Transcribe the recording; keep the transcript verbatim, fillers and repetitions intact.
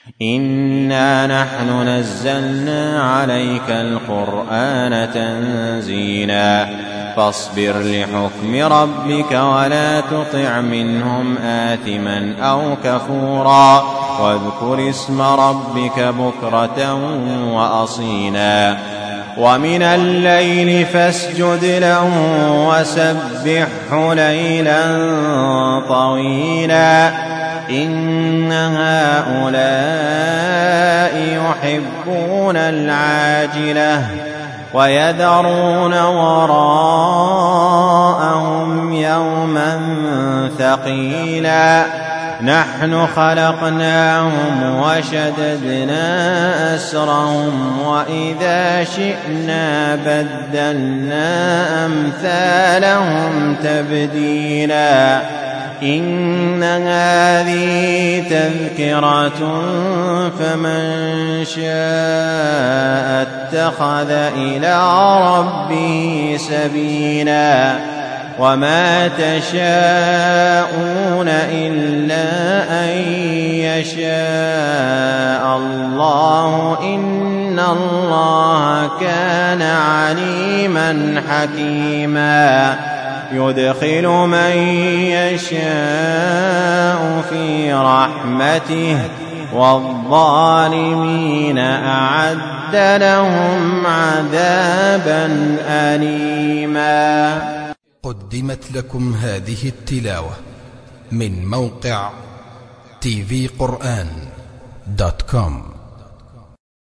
إنا نحن نزلنا عليك القرآن تنزيلا فاصبر لحكم ربك ولا تطع منهم آثما أو كفورا واذكر اسم ربك بكرة وأصيلا ومن الليل فاسجد له وسبحه ليلا طويلا إن هؤلاء يحبون العاجلة ويذرون وراءهم يوما ثقيلا نحن خلقناهم وشددنا أسرهم وإذا شئنا بدلنا أمثالهم تبديلا إن هذه تذكرة فمن شاء اتخذ إلى ربه سبيلا وما تشاءون إلا أن يشاء الله إن الله كان عليما حكيما يدخل من يشاء في رحمته والظالمين أعد لهم عذابا أليما. قدمت لكم هذه التلاوة من موقع تي في قرآن دوت كوم.